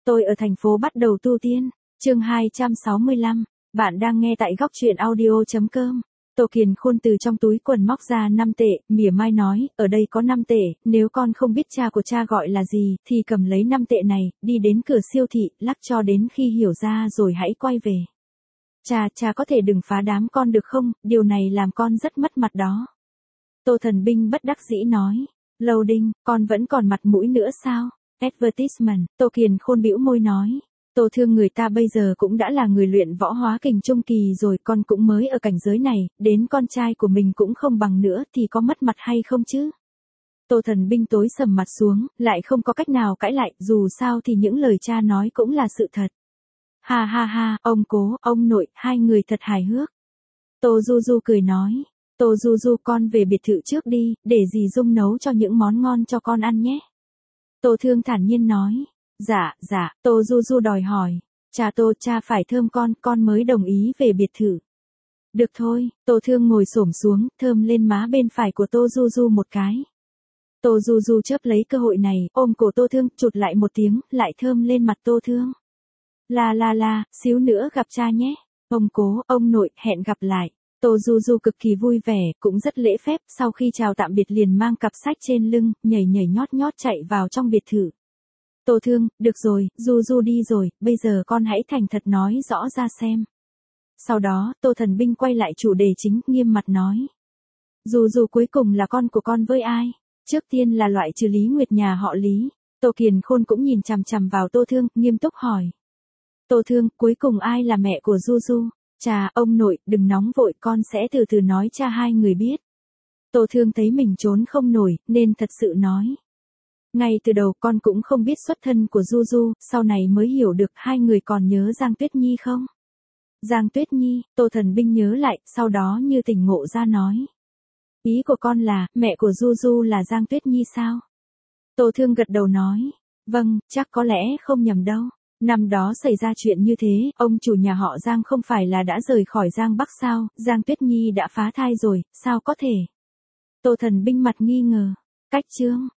Tôi ở thành phố bắt đầu tu tiên. Chương 265. Bạn đang nghe tại góc truyện audio.com. Tô Kiền Khôn từ trong túi quần móc ra 5 tệ, mỉa mai nói, ở đây có 5 tệ, nếu con không biết cha của cha gọi là gì, thì cầm lấy 5 tệ này, đi đến cửa siêu thị, lắc cho đến khi hiểu ra rồi hãy quay về. Cha có thể đừng phá đám con được không, điều này làm con rất mất mặt đó. Tô Thần Binh bất đắc dĩ nói, loading, con vẫn còn mặt mũi nữa sao? Advertisement, Tô Kiền Khôn bĩu môi nói. Tô Thương người ta bây giờ cũng đã là người luyện võ hóa kình trung kỳ rồi, con cũng mới ở cảnh giới này, đến con trai của mình cũng không bằng nữa thì có mất mặt hay không chứ? Tô Thần Binh tối sầm mặt xuống, lại không có cách nào cãi lại, dù sao thì những lời cha nói cũng là sự thật. Ha ha ha, ông cố, ông nội, hai người thật hài hước. Tô Du Du cười nói, Tô Du Du con về biệt thự trước đi, để dì Dung nấu cho những món ngon cho con ăn nhé. Tô Thương thản nhiên nói. Dạ, Tô Du Du đòi hỏi. Cha phải thơm con mới đồng ý về biệt thự. Được thôi, Tô Thương ngồi xổm xuống, thơm lên má bên phải của Tô Du Du một cái. Tô Du Du chớp lấy cơ hội này, ôm cổ Tô Thương, chụt lại một tiếng, lại thơm lên mặt Tô Thương. La, xíu nữa gặp cha nhé. Ông cố, ông nội, hẹn gặp lại. Tô Du Du cực kỳ vui vẻ, cũng rất lễ phép, sau khi chào tạm biệt liền mang cặp sách trên lưng, nhảy nhót chạy vào trong biệt thự. Tô Thương, được rồi, Du Du đi rồi, bây giờ con hãy thành thật nói rõ ra xem. Sau đó, Tô Thần Binh quay lại chủ đề chính, nghiêm mặt nói. Du Du cuối cùng là con của con với ai? Trước tiên là loại trừ Lý Nguyệt nhà họ Lý. Tô Kiền Khôn cũng nhìn chằm chằm vào Tô Thương, nghiêm túc hỏi. Tô Thương, cuối cùng ai là mẹ của Du Du? Ông nội, đừng nóng vội, con sẽ từ từ nói cho hai người biết. Tô Thương thấy mình trốn không nổi, nên thật sự nói. Ngay từ đầu con cũng không biết xuất thân của Du Du, sau này mới hiểu được. Hai người còn nhớ Giang Tuyết Nhi không? Giang Tuyết Nhi, Tô Thần Binh nhớ lại, sau đó như tỉnh ngộ ra nói. Ý của con là, mẹ của Du Du là Giang Tuyết Nhi sao? Tô Thương gật đầu nói. Vâng, chắc có lẽ không nhầm đâu. Năm đó xảy ra chuyện như thế, ông chủ nhà họ Giang không phải là đã rời khỏi Giang Bắc sao? Giang Tuyết Nhi đã phá thai rồi, sao có thể? Tô Thần Binh mặt nghi ngờ. Cách chương.